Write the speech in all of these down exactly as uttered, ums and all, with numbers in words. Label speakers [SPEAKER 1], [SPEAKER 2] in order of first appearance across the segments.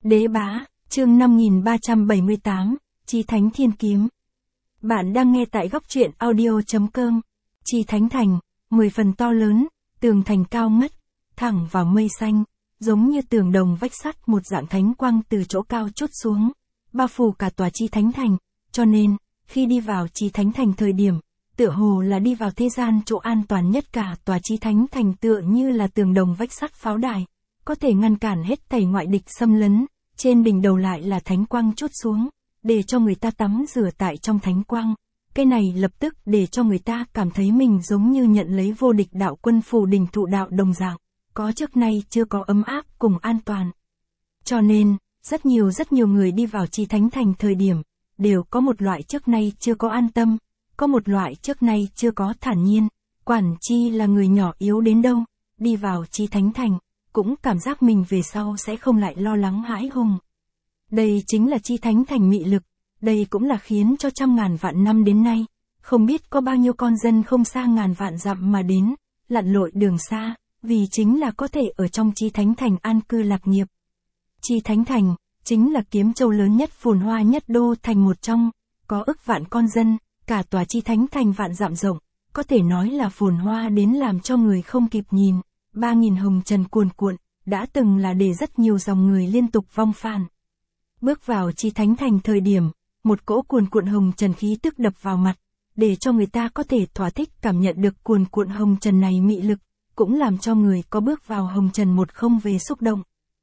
[SPEAKER 1] Đế bá, chương năm nghìn ba trăm bảy mươi tám, Chí Thánh Thiên Kiếm. Bạn đang nghe tại góc truyện audio chấm com. Chí Thánh Thành, mười phần to lớn, tường thành cao ngất, thẳng vào mây xanh, giống như tường đồng vách sắt, một dạng thánh quang từ chỗ cao trút xuống, bao phủ cả tòa Chí Thánh Thành, cho nên, khi đi vào Chí Thánh Thành thời điểm, tựa hồ là đi vào thế gian chỗ an toàn nhất. Cả tòa Chí Thánh Thành tựa như là tường đồng vách sắt pháo đài, có thể ngăn cản hết thảy ngoại địch xâm lấn, trên đỉnh đầu lại là thánh quang trút xuống, để cho người ta tắm rửa tại trong thánh quang. Cái này lập tức để cho người ta cảm thấy mình giống như nhận lấy vô địch đạo quân phù đỉnh thụ đạo đồng dạng, có trước nay chưa có ấm áp cùng an toàn. Cho nên, rất nhiều rất nhiều người đi vào Chí Thánh Thành thời điểm, đều có một loại trước nay chưa có an tâm, có một loại trước nay chưa có thản nhiên, quản chi là người nhỏ yếu đến đâu, đi vào Chí Thánh Thành, cũng cảm giác mình về sau sẽ không lại lo lắng hãi hùng. Đây chính là Chí Thánh Thành mị lực, đây cũng là khiến cho trăm ngàn vạn năm đến nay, không biết có bao nhiêu con dân không xa ngàn vạn dặm mà đến, lặn lội đường xa, vì chính là có thể ở trong Chí Thánh Thành an cư lạc nghiệp. Chí Thánh Thành, chính là Kiếm Châu lớn nhất phồn hoa nhất đô thành một trong, có ức vạn con dân, cả tòa Chí Thánh Thành vạn dặm rộng, có thể nói là phồn hoa đến làm cho người không kịp nhìn. Ba nghìn hồng trần cuồn cuộn, đã từng là để rất nhiều dòng người liên tục vong phàn. Bước vào Chí Thánh Thành thời điểm, một cỗ cuồn cuộn hồng trần khí tức đập vào mặt, để cho người ta có thể thỏa thích cảm nhận được cuồn cuộn hồng trần này mị lực, cũng làm cho người có bước vào hồng trần một không về xúc động.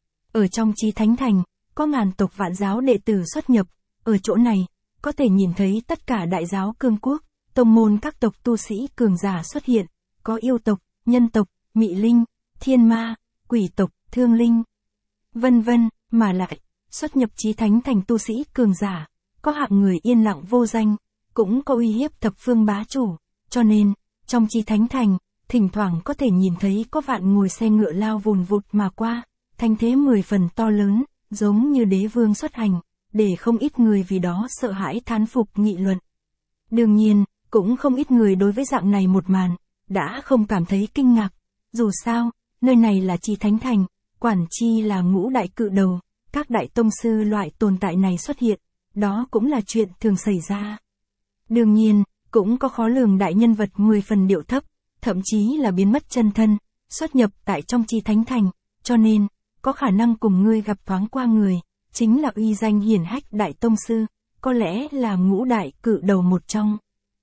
[SPEAKER 1] Ở trong Chí Thánh Thành, có ngàn tộc vạn giáo đệ tử xuất nhập, ở chỗ này, có thể nhìn thấy tất cả đại giáo cương quốc, tông môn các tộc tu sĩ cường giả xuất hiện, có yêu tộc, nhân tộc, mị linh, thiên ma, quỷ tộc, thương linh, vân vân, mà lại, xuất nhập Chí Thánh Thành tu sĩ cường giả, có hạng người yên lặng vô danh, cũng có uy hiếp thập phương bá chủ, cho nên, trong Chí Thánh Thành, thỉnh thoảng có thể nhìn thấy có vạn ngồi xe ngựa lao vùn vụt mà qua, thanh thế mười phần to lớn, giống như đế vương xuất hành, để không ít người vì đó sợ hãi thán phục nghị luận. Đương nhiên, cũng không ít người đối với dạng này một màn, đã không cảm thấy kinh ngạc. Dù sao, nơi này là Chí Thánh Thành, quản chi là ngũ đại cự đầu, các đại tông sư loại tồn tại này xuất hiện, đó cũng là chuyện thường xảy ra. Đương nhiên, cũng có khó lường đại nhân vật mười phần điệu thấp, thậm chí là biến mất chân thân, xuất nhập tại trong Chí Thánh Thành, cho nên, có khả năng cùng ngươi gặp thoáng qua người, chính là uy danh hiển hách đại tông sư, có lẽ là ngũ đại cự đầu một trong.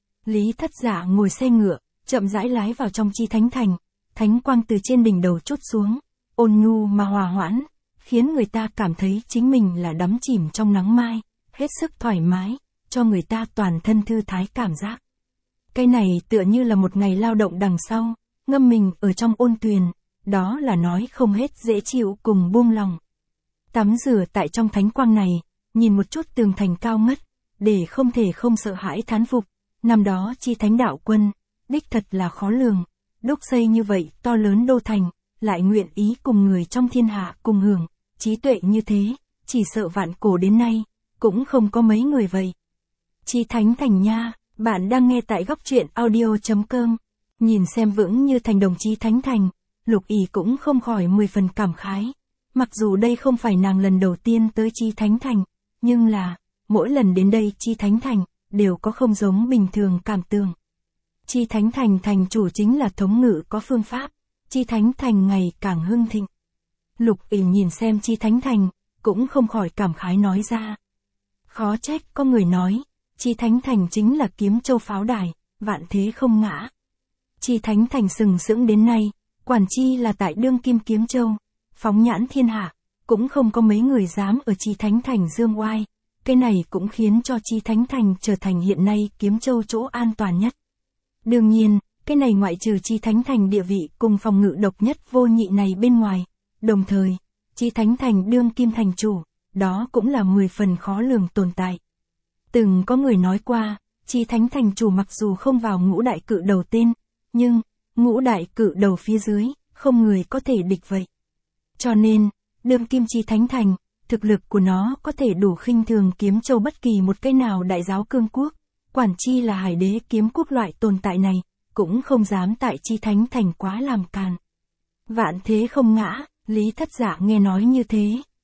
[SPEAKER 1] Lý Thất Giả ngồi xe ngựa, chậm rãi lái vào trong Chí Thánh Thành. Thánh quang từ trên đỉnh đầu trút xuống, ôn nhu mà hòa hoãn, khiến người ta cảm thấy chính mình là đắm chìm trong nắng mai, hết sức thoải mái, cho người ta toàn thân thư thái cảm giác. Cái này tựa như là một ngày lao động đằng sau, ngâm mình ở trong ôn tuyền, đó là nói không hết dễ chịu cùng buông lòng. Tắm rửa tại trong thánh quang này, nhìn một chút tường thành cao ngất, để không thể không sợ hãi thán phục, năm đó Chí Thánh đạo quân, đích thật là khó lường. Đúc xây như vậy to lớn đô thành, lại nguyện ý cùng người trong thiên hạ cùng hưởng, trí tuệ như thế, chỉ sợ vạn cổ đến nay, cũng không có mấy người vậy. Chí Thánh Thành nha, bạn đang nghe tại góc truyện audio chấm com, nhìn xem vững như thành đồng Chí Thánh Thành, Lục Ỷ cũng không khỏi mười phần cảm khái, mặc dù đây không phải nàng lần đầu tiên tới Chí Thánh Thành, nhưng là, mỗi lần đến đây Chí Thánh Thành, đều có không giống bình thường cảm tưởng. Chí Thánh Thành thành chủ chính là thống ngự có phương pháp, Chí Thánh Thành ngày càng hưng thịnh. Lục Ỷ nhìn xem Chí Thánh Thành, cũng không khỏi cảm khái nói ra. Khó trách có người nói, Chí Thánh Thành chính là Kiếm Châu pháo đài, vạn thế không ngã. Chí Thánh Thành sừng sững đến nay, quản chi là tại đương kim Kiếm Châu, phóng nhãn thiên hạ, cũng không có mấy người dám ở Chí Thánh Thành dương oai, cái này cũng khiến cho Chí Thánh Thành trở thành hiện nay Kiếm Châu chỗ an toàn nhất. Đương nhiên, cái này ngoại trừ Chí Thánh Thành địa vị cùng phòng ngự độc nhất vô nhị này bên ngoài, đồng thời, Chí Thánh Thành đương kim thành chủ, đó cũng là mười phần khó lường tồn tại. Từng có người nói qua, Chí Thánh Thành chủ mặc dù không vào ngũ đại cự đầu tên, nhưng, ngũ đại cự đầu phía dưới, không người có thể địch vậy. Cho nên, đương kim Chí Thánh Thành, thực lực của nó có thể đủ khinh thường Kiếm Châu bất kỳ một cái nào đại giáo cương quốc. Quản chi là Hải Đế kiếm quốc loại tồn tại này, cũng không dám tại Chí Thánh Thành quá làm càn. Vạn thế không ngã, Lý Thất Giả nghe nói như thế,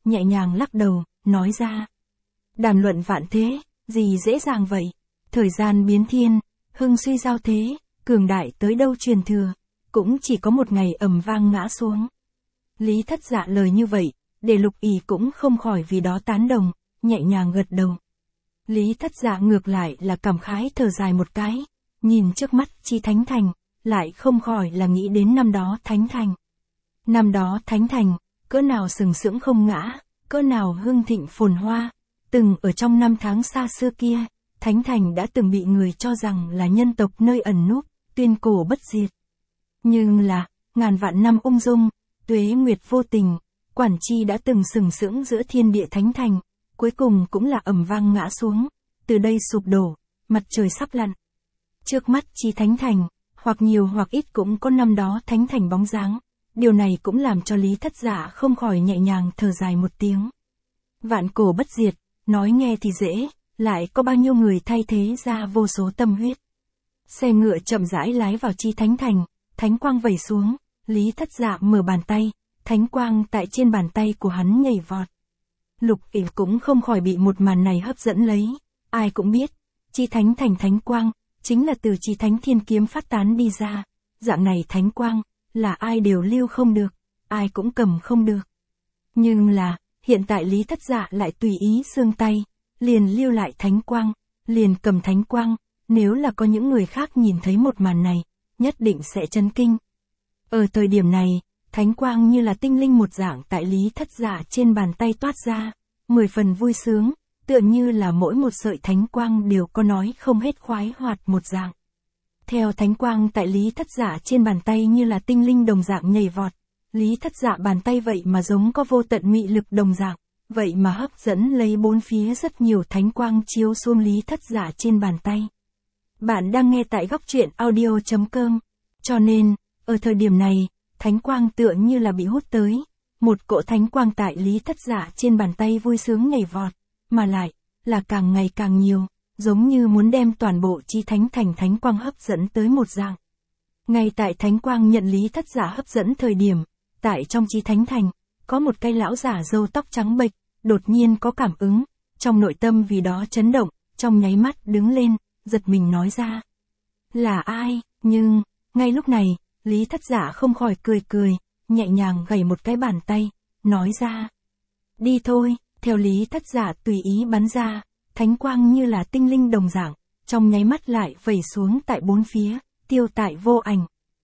[SPEAKER 1] nhẹ nhàng lắc đầu, nói ra. Đàm luận vạn thế, gì dễ dàng vậy? Thời gian biến thiên, hưng suy giao thế, cường đại tới đâu truyền thừa, cũng chỉ có một ngày ầm vang ngã xuống. Lý Thất Dạ lời như vậy, để Lục Ỷ cũng không khỏi vì đó tán đồng, nhẹ nhàng gật đầu. Lý Thất Dạ ngược lại là cảm khái thở dài một cái, nhìn trước mắt Chi Thánh Thành, lại không khỏi là nghĩ đến năm đó Thánh Thành. Năm đó Thánh Thành, cỡ nào sừng sững không ngã, cỡ nào hưng thịnh phồn hoa, từng ở trong năm tháng xa xưa kia, Thánh Thành đã từng bị người cho rằng là nhân tộc nơi ẩn núp, tuyên cổ bất diệt. Nhưng là, ngàn vạn năm ung dung, tuế nguyệt vô tình, Quản Chi đã từng sừng sững giữa thiên địa Thánh Thành, cuối cùng cũng là ầm vang ngã xuống, từ đây sụp đổ, mặt trời sắp lặn. Trước mắt Chi Thánh Thành, hoặc nhiều hoặc ít cũng có năm đó Thánh Thành bóng dáng, điều này cũng làm cho Lý Thất Dạ không khỏi nhẹ nhàng thở dài một tiếng. Vạn cổ bất diệt, nói nghe thì dễ, lại có bao nhiêu người thay thế ra vô số tâm huyết. Xe ngựa chậm rãi lái vào Chi Thánh Thành, thánh quang vẩy xuống, Lý Thất Dạ mở bàn tay, thánh quang tại trên bàn tay của hắn nhảy vọt. Lục Ỷ cũng không khỏi bị một màn này hấp dẫn lấy, ai cũng biết, Chi Thánh Thành thánh quang, chính là từ Chi Thánh Thiên Kiếm phát tán đi ra, dạng này thánh quang, là ai đều lưu không được, ai cũng cầm không được. Nhưng là, hiện tại Lý Thất Dạ lại tùy ý xương tay, liền lưu lại thánh quang, liền cầm thánh quang, nếu là có những người khác nhìn thấy một màn này, nhất định sẽ chấn kinh. Ở thời điểm này, thánh quang như là tinh linh một dạng tại Lý Thất Dạ trên bàn tay toát ra, mười phần vui sướng, tựa như là mỗi một sợi thánh quang đều có nói không hết khoái hoạt một dạng. Theo thánh quang tại Lý Thất Dạ trên bàn tay như là tinh linh đồng dạng nhảy vọt, Lý Thất Dạ bàn tay vậy mà giống có vô tận mị lực đồng dạng, vậy mà hấp dẫn lấy bốn phía rất nhiều thánh quang chiếu xuống Lý Thất Dạ trên bàn tay. Bạn đang nghe tại góc truyện audio chấm com, cho nên, ở thời điểm này, thánh quang tựa như là bị hút tới, một cỗ thánh quang tại Lý Thất Dạ trên bàn tay vui sướng nhảy vọt, mà lại, là càng ngày càng nhiều, giống như muốn đem toàn bộ Chi Thánh Thành thánh quang hấp dẫn tới một dạng. Ngay tại thánh quang nhận Lý Thất Dạ hấp dẫn thời điểm, tại trong Chi Thánh Thành, có một cây lão giả râu tóc trắng bệch, đột nhiên có cảm ứng, trong nội tâm vì đó chấn động, trong nháy mắt đứng lên, giật mình nói ra. Là ai? Nhưng, ngay lúc này, Lý Thất Dạ không khỏi cười cười, nhẹ nhàng gảy một cái bàn tay, nói ra. Đi thôi, theo Lý Thất Dạ tùy ý bắn ra, thánh quang như là tinh linh đồng dạng, trong nháy mắt lại vẩy xuống tại bốn phía, tiêu tại vô ảnh.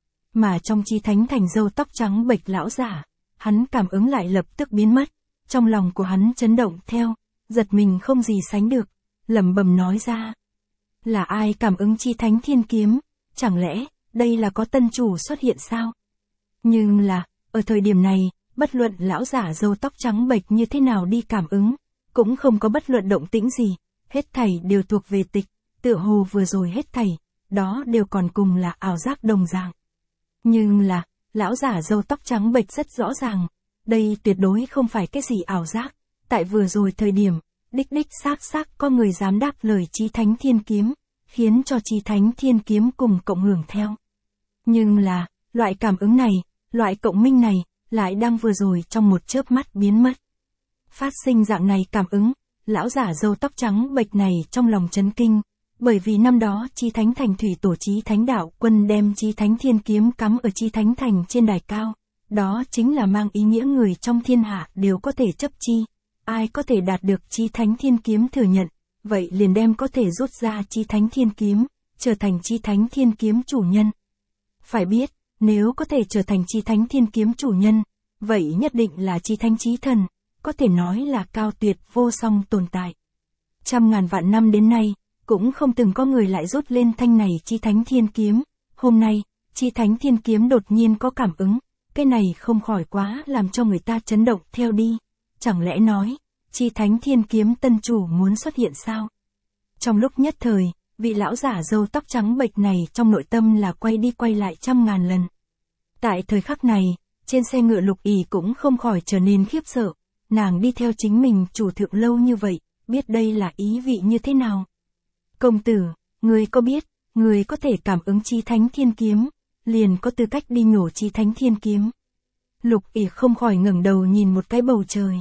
[SPEAKER 1] Mà trong Chi Thánh Thành râu tóc trắng bệch lão giả, hắn cảm ứng lại lập tức biến mất, trong lòng của hắn chấn động theo, giật mình không gì sánh được, lẩm bẩm nói ra. Là ai cảm ứng Chi Thánh Thiên Kiếm, chẳng lẽ, đây là có tân chủ xuất hiện sao? Nhưng là, ở thời điểm này, bất luận lão giả râu tóc trắng bệch như thế nào đi cảm ứng, cũng không có bất luận động tĩnh gì, hết thảy đều thuộc về tịch, tựa hồ vừa rồi hết thảy, đó đều còn cùng là ảo giác đồng dạng. Nhưng là, lão giả râu tóc trắng bệch rất rõ ràng, đây tuyệt đối không phải cái gì ảo giác, tại vừa rồi thời điểm, đích đích xác xác có người dám đáp lời Chi Thánh Thiên Kiếm, khiến cho Chi Thánh Thiên Kiếm cùng cộng hưởng theo. Nhưng là, loại cảm ứng này, loại cộng minh này, lại đang vừa rồi trong một chớp mắt biến mất. Phát sinh dạng này cảm ứng, lão giả râu tóc trắng bệch này trong lòng chấn kinh, bởi vì năm đó Chi Thánh Thành thủy tổ Chí Thánh Đạo Quân đem Chi Thánh Thiên Kiếm cắm ở Chi Thánh Thành trên đài cao, đó chính là mang ý nghĩa người trong thiên hạ đều có thể chấp chi, ai có thể đạt được Chi Thánh Thiên Kiếm thừa nhận, vậy liền đem có thể rút ra Chi Thánh Thiên Kiếm, trở thành Chi Thánh Thiên Kiếm chủ nhân. Phải biết, nếu có thể trở thành Chi Thánh Thiên Kiếm chủ nhân, vậy nhất định là Chi Thánh Chí Thần, có thể nói là cao tuyệt vô song tồn tại. Trăm ngàn vạn năm đến nay, cũng không từng có người lại rút lên thanh này Chi Thánh Thiên Kiếm, hôm nay, Chi Thánh Thiên Kiếm đột nhiên có cảm ứng, cái này không khỏi quá làm cho người ta chấn động theo đi, chẳng lẽ nói, Chi Thánh Thiên Kiếm tân chủ muốn xuất hiện sao? Trong lúc nhất thời, vị lão giả râu tóc trắng bệch này trong nội tâm là quay đi quay lại trăm ngàn lần. Tại thời khắc này, trên xe ngựa Lục Ỷ cũng không khỏi trở nên khiếp sợ, nàng đi theo chính mình chủ thượng lâu như vậy, biết đây là ý vị như thế nào. Công tử, người có biết, người có thể cảm ứng Chi Thánh Thiên Kiếm, liền có tư cách đi nhổ Chi Thánh Thiên Kiếm. Lục Ỷ không khỏi ngẩng đầu nhìn một cái bầu trời,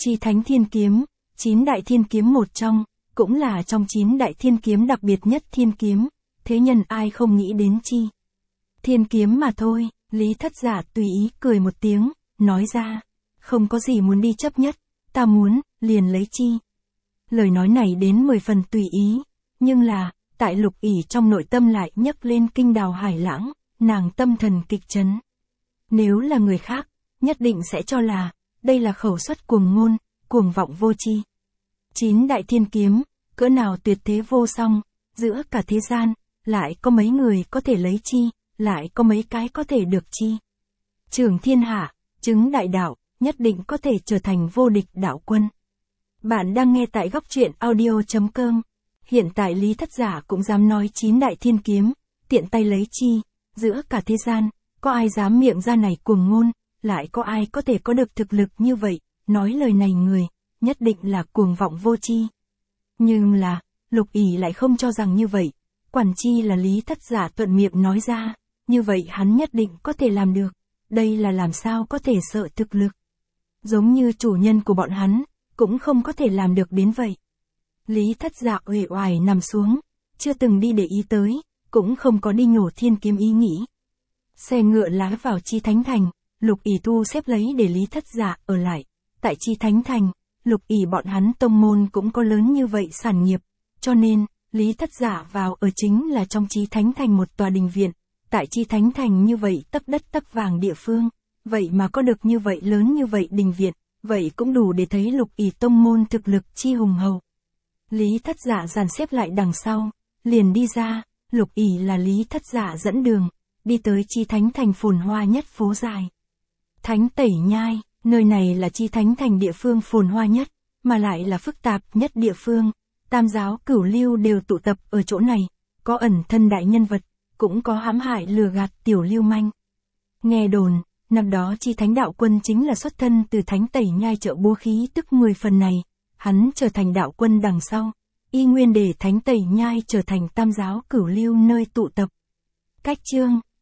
[SPEAKER 1] Chi Thánh Thiên Kiếm, chín đại thiên kiếm một trong, cũng là trong chín đại thiên kiếm đặc biệt nhất thiên kiếm, thế nhân ai không nghĩ đến chi. Thiên kiếm mà thôi, Lý Thất Giả tùy ý cười một tiếng, nói ra, không có gì muốn đi chấp nhất, ta muốn, liền lấy chi. Lời nói này đến mười phần tùy ý, nhưng là, tại Lục ỷ trong nội tâm lại nhấc lên kinh đào hải lãng, nàng tâm thần kịch chấn. Nếu là người khác, nhất định sẽ cho là, đây là khẩu suất cuồng ngôn, cuồng vọng vô chi. Chín đại thiên kiếm, cỡ nào tuyệt thế vô song, giữa cả thế gian, lại có mấy người có thể lấy chi, lại có mấy cái có thể được chi. Trưởng thiên hạ, chứng đại đạo, nhất định có thể trở thành vô địch đạo quân. Bạn đang nghe tại góc truyện audio.com. Hiện tại Lý Thất Giả cũng dám nói chín đại thiên kiếm, tiện tay lấy chi, giữa cả thế gian, có ai dám miệng ra này cuồng ngôn, lại có ai có thể có được thực lực như vậy, nói lời này người, nhất định là cuồng vọng vô chi. Nhưng là, Lục ỷ lại không cho rằng như vậy, quản chi là Lý Thất Giả thuận miệng nói ra, như vậy hắn nhất định có thể làm được, đây là làm sao có thể sợ thực lực. Giống như chủ nhân của bọn hắn, cũng không có thể làm được đến vậy. Lý Thất Giả uể oải nằm xuống, chưa từng đi để ý tới, cũng không có đi nhổ thiên kiếm ý nghĩ. Xe ngựa lái vào Chi Thánh Thành, Lục ỷ thu xếp lấy để Lý Thất Giả ở lại. Tại Chi Thánh Thành, Lục ỷ bọn hắn tông môn cũng có lớn như vậy sản nghiệp, cho nên, Lý Thất Giả vào ở chính là trong Chi Thánh Thành một tòa đình viện. Tại Chi Thánh Thành như vậy tấc đất tấc vàng địa phương, vậy mà có được như vậy lớn như vậy đình viện, vậy cũng đủ để thấy Lục ỷ tông môn thực lực chi hùng hậu. Lý Thất Giả dàn xếp lại đằng sau, liền đi ra, Lục ỷ là Lý Thất Giả dẫn đường, đi tới Chi Thánh Thành phồn hoa nhất phố dài. Thánh Tẩy Nhai, nơi này là Chi Thánh Thành địa phương phồn hoa nhất, mà lại là phức tạp nhất địa phương, tam giáo cửu lưu đều tụ tập ở chỗ này, có ẩn thân đại nhân vật, cũng có hãm hại lừa gạt tiểu lưu manh. Nghe đồn, năm đó Chi Thánh đạo quân chính là xuất thân từ Thánh Tẩy Nhai chợ búa khí tức mười phần này, hắn trở thành đạo quân đằng sau, y nguyên để Thánh Tẩy Nhai trở thành tam giáo cửu lưu nơi tụ tập. Cách chương